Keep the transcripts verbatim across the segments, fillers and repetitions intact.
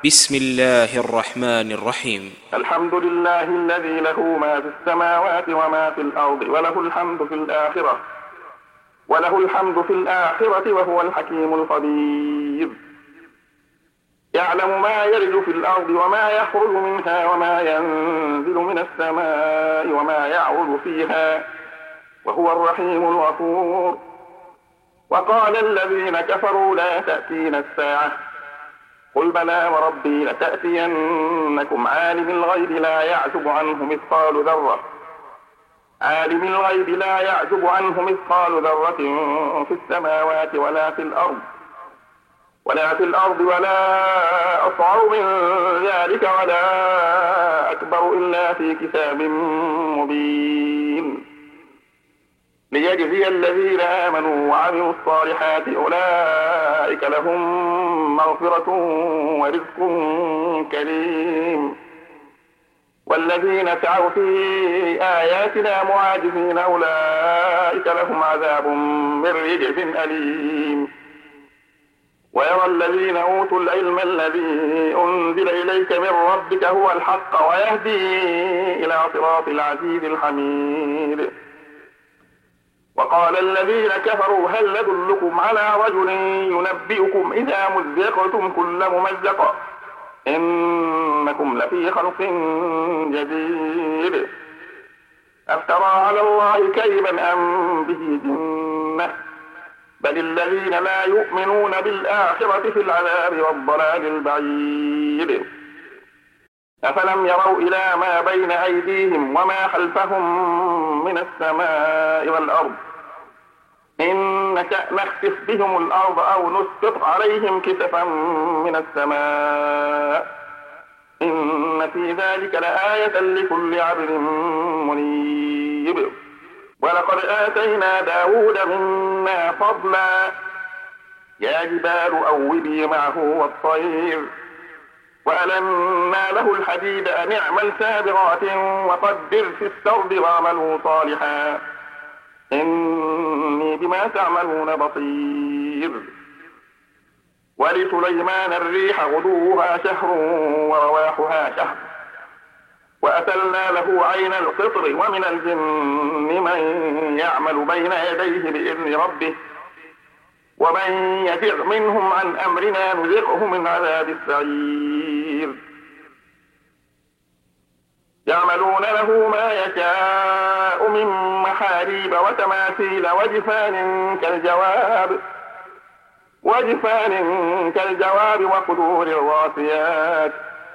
بسم الله الرحمن الرحيم. الحمد لله الذي له ما في السماوات وما في الأرض وله الحمد في الآخرة وله الحمد في الآخرة وهو الحكيم الخبير. يعلم ما يلج في الأرض وما يخرج منها وما ينزل من السماء وما يعرج فيها وهو الرحيم الغفور. وقال الذين كفروا لا تأتينا الساعة قل بلى وربي لتأتينكم عالم الغيب لا يعزب عنه مثقال ذرة عالم الغيب لا يعزب عنه مثقال ذرة في السماوات ولا في الأرض ولا في الأرض ولا أصغر من ذلك ولا أكبر إلا في كتاب مبين ليجزي الذين آمنوا وعملوا الصالحات أولئك لهم مغفرة ورزق كريم. والذين سعوا في آياتنا معاجزين أولئك لهم عذاب من رجز أليم. ويرى الذين أوتوا العلم الذي أنزل إليك من ربك هو الحق ويهدي إلى صراط العزيز الحميد. وقال الذين كفروا هل ندلكم على رجل ينبئكم إذا مزقتم كل ممزق إنكم لفي خلق جديد أفترى على الله كذبا أم به جنة بل الذين لا يؤمنون بالآخرة في العذاب والضلال البعيد. أفلم يروا إلى ما بين أيديهم وما خلفهم من السماء والأرض إن نشأ نخسف بهم الأرض أو نسقط عليهم كسفا من السماء إن في ذلك لآية لكل عبد منيب. ولقد آتينا داود منا فضلا يا جبال أوبي معه والطير وألنا له الحديد أن اعمل سابغات وقدر في السرد واعملوا صالحا إني بما تعملون بصير. ولسليمان الريح غدوها شهر ورواحها شهر وأتلنا له عين القطر ومن الجن من يعمل بين يديه بإذن ربه ومن يزغ منهم عن أمرنا نذقه من عذاب السعير. يعملون له ما يشاء من محاريب وتماثيل وجفان كالجواب وجفان كالجواب وقدور الراسيات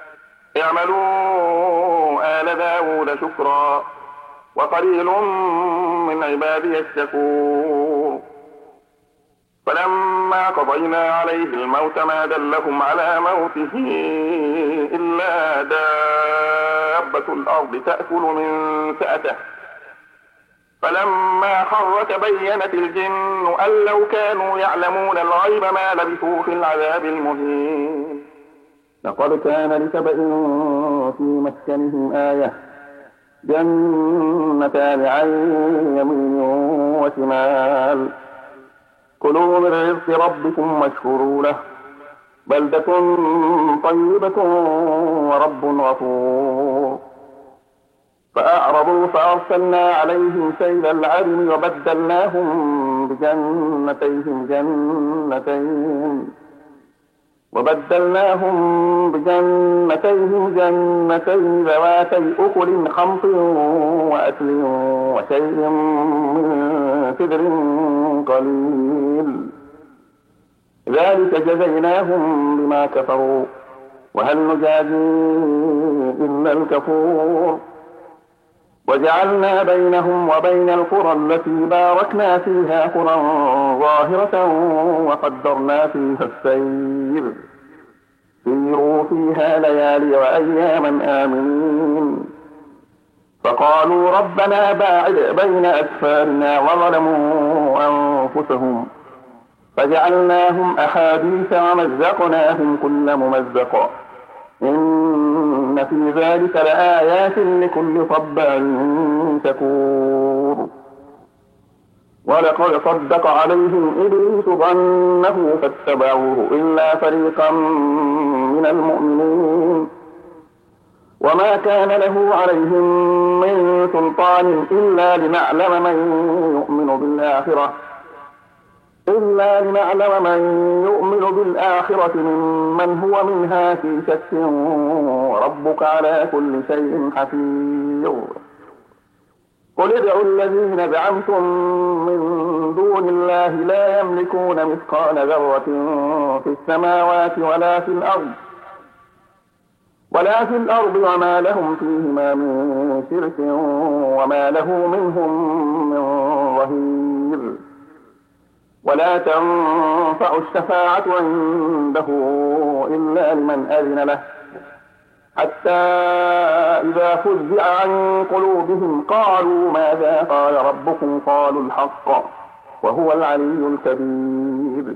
اعملوا آل داود شكرا وقليل من عبادي الشكور. فلما قضينا عليه الموت ما دلهم على موته إلا دابة الأرض تأكل من سأته فلما خر تبينت الجن أن لو كانوا يعلمون الغيب ما لبثوا في العذاب المهين. لقد كان لسبإ في مسكنهم آية جنتان عن يمين وشمال كلوا من رزق ربكم واشكروا له بلدة طيبة ورب غفور. فأعرضوا فأرسلنا عليهم سيل العرم وبدلناهم بجنتيهم جنتين وبدلناهم بجنتيهم جنتين ذواتي أكل خمط وأكل وشيء من سدر قليل ذلك جزيناهم بما كفروا وهل نجازي إلا الكفور. وجعلنا بينهم وبين القرى التي باركنا فيها قرى ظاهرة وقدرنا فيها السير سيروا فيها ليالي وأياما آمنين. فقالوا ربنا باعد بين أسفارنا وظلموا أنفسهم فجعلناهم أحاديث ومزقناهم كل ممزق إن في ذلك لآيات لكل صبار شكور. ولقد صدق عليهم إبليس ظنه فاتبعوه إلا فريقا من المؤمنين وما كان له عليهم من سلطان إلا لنعلم من يؤمن بالآخرة إلا لنعلم من يؤمن بالآخرة ممن هو منها في شك وربك على كل شيء حفيظ. قل ادعوا الذين زعمتم من دون الله لا يملكون مثقال ذرة في السماوات ولا في الأرض ولا في الأرض وما لهم فيهما من شرك وما له منهم من ظهير. ولا تنفع الشفاعة عنده إلا لمن أذن له حتى إذا فزع عن قلوبهم قالوا ماذا قال ربكم قالوا الحق وهو العلي الكبير.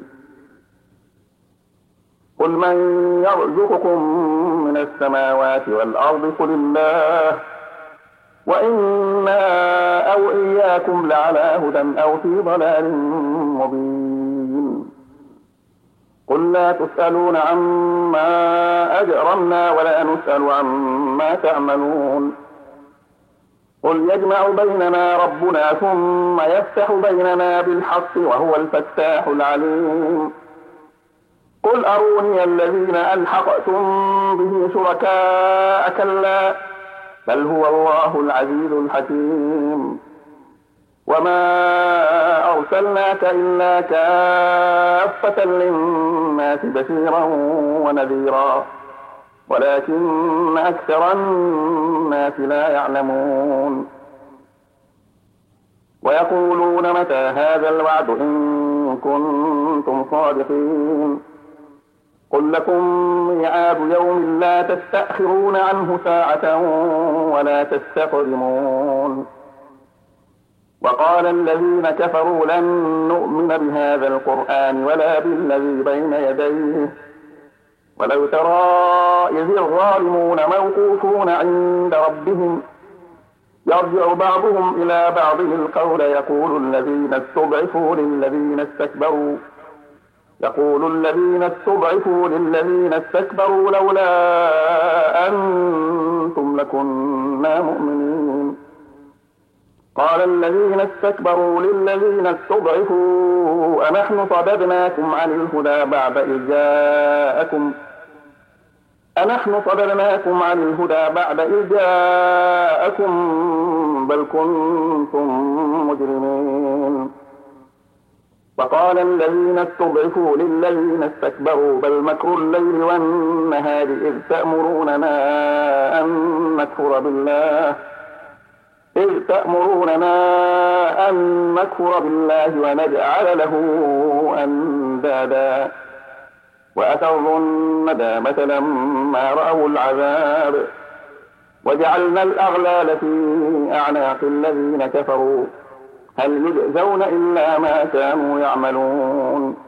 قل من يرزقكم من السماوات والأرض قل الله وإنا أو إياكم لعلى هدى أو في ضلال مبين. قل لا تسألون عما أجرمنا ولا نسأل عما تعملون. قل يجمع بيننا ربنا ثم يفتح بيننا بالحق وهو الفتاح العليم. قل أروني الذين ألحقتم به شركاء كلا بل هو الله العزيز الحكيم. وما أرسلناك إلا كافة للناس بشيرا ونذيرا ولكن أكثر الناس لا يعلمون. ويقولون متى هذا الوعد إن كنتم صادقين. قل لكم ميعاد يوم لا تستأخرون عنه ساعة ولا تستقدمون. وقال الذين كفروا لن نؤمن بهذا القرآن ولا بالذي بين يديه ولو ترى إذ الظالمون موقوفون عند ربهم يرجع بعضهم إلى بعض القول يقول الذين استضعفوا للذين استكبروا يقول الذين استضعفوا للذين استكبروا لولا أنتم لكنا مؤمنين. قال الذين استكبروا للذين استضعفوا أنحن صددناكم عن الهدى بعد إذ جاءكم أنحن صددناكم عن الهدى بعد إذ جاءكم بل كنتم مجرمين. وقال الذين استضعفوا للذين استكبروا بل مكر الليل والنهار إذ تأمروننا أن نكفر بالله إذ تأمروننا أن نكفر بالله ونجعل له أندادا وأسروا الندامة لما رأوا العذاب وجعلنا الأغلال في أعناق الذين كفروا هل يجزون إلا ما كانوا يعملون.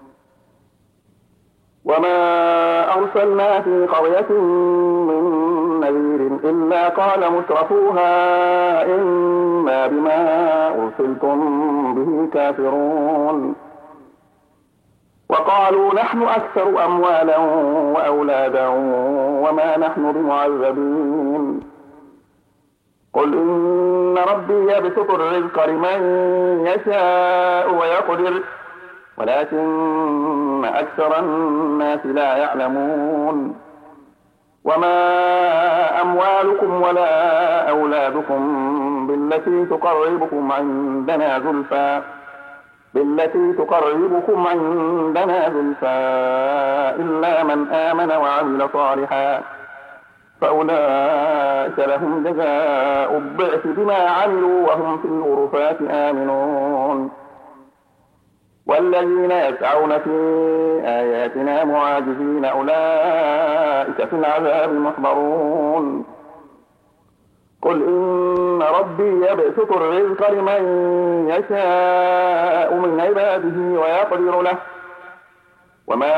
وما أرسلنا في قرية من نذير إلا قال مترفوها إنا بما أرسلتم به كافرون. وقالوا نحن أكثر أموالا وأولادا وما نحن بمعذبين. قل إن ربي يبسط الرزق لمن يشاء ويقدر ولكن أكثر الناس لا يعلمون. وما أموالكم ولا أولادكم بالتي تقربكم عندنا زلفى بالتي تقربكم عندنا زلفى إلا من آمن وعمل صالحا فأولئك لهم جزاء الضعف بما عملوا وهم في الغرفات آمنون. والذين يسعون في آياتنا معاجزين أولئك في العذاب محضرون. قل إن ربي يبسط الرزق لمن يشاء من عباده ويقدر له وما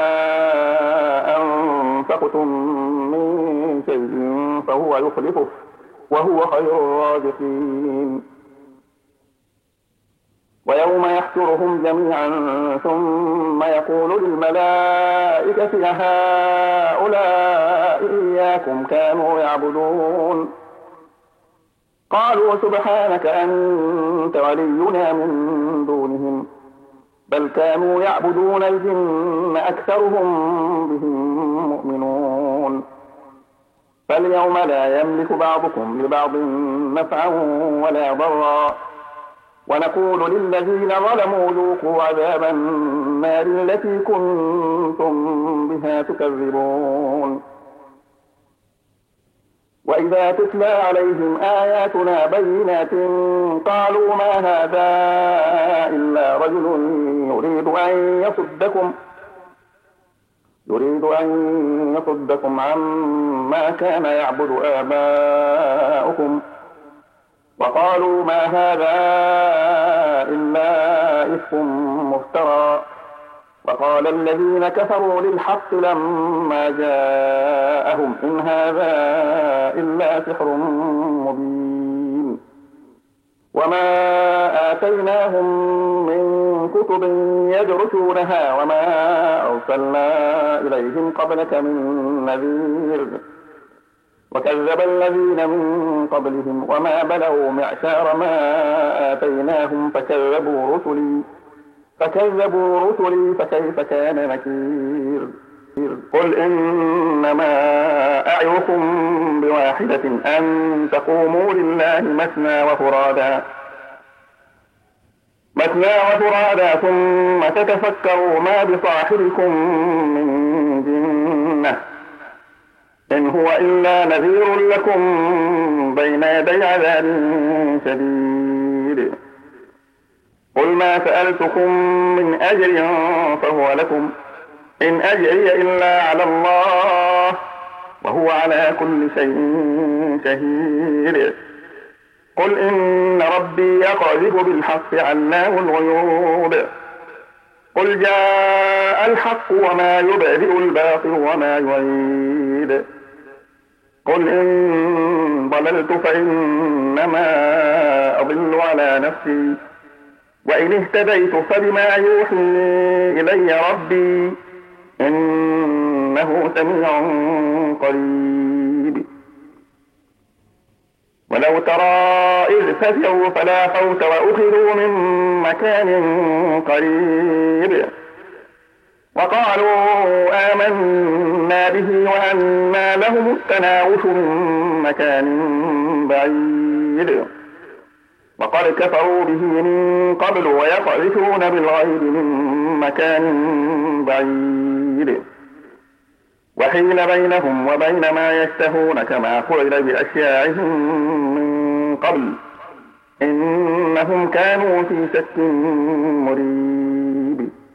أنفقتم من شيء فهو يخلفه وهو خير الرازقين. ويوم يحشرهم جميعا ثم يقول للملائكة أهؤلاء إياكم كانوا يعبدون قالوا سبحانك أنت ولينا من دونهم بل كانوا يعبدون الجن أكثرهم بهم مؤمنون فاليوم لا يملك بعضكم لبعض نفعا ولا ضرا ونقول للذين ظلموا ذوقوا عذاب النار التي كنتم بها تكذبون وإذا تتلى عليهم آياتنا بينات قالوا ما هذا إلا رجل يريد أن يصدكم يريد أن يصدكم عما كان يعبد آباؤكم وقالوا ما هذا إلا إفك مفترى وقال الذين كفروا للحق لما جاءهم إن هذا إلا سحر مبين وما آتيناهم من كتب يدرسونها وما أرسلنا إليهم قبلك من نذير وكذب الذين من قبلهم وما بلغوا معشار ما آتيناهم فكذبوا رسلي فكذبوا رسلي فكيف كان نكير قل إنما أعظكم بواحدة أن تقوموا لله مثنى وفرادا مثنى وفرادا ثم تتفكروا ما بصاحبكم من جنة إن هو إلا نذير لكم بين يدي عذاب شديد قل ما سألتكم من أجر فهو لكم إن أجري إلا على الله وهو على كل شيء شهيد قل إن ربي يقذف بالحق علام الغيوب قل جاء الحق وما يبدئ الباطل وما يعيد قل إن ضللت فإنما أضل على نفسي وإن اهتديت فبما يوحي إلي ربي إنه سميع قريب ولو ترى إذ فزعوا فلا فوت وأخذوا من مكان قريب وقالوا آمنا به وأنى لهم التناوش من مكان بعيد وقد كفروا به من قبل ويقذفون بالغيب من مكان بعيد وحيل بينهم وبين ما يشتهون كما فعل بأشياعهم من قبل إنهم كانوا في شك مريب